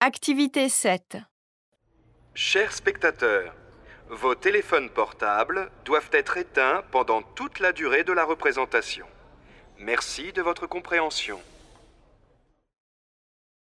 Activité 7. Chers spectateurs, vos téléphones portables doivent être éteints pendant toute la durée de la représentation. Merci de votre compréhension.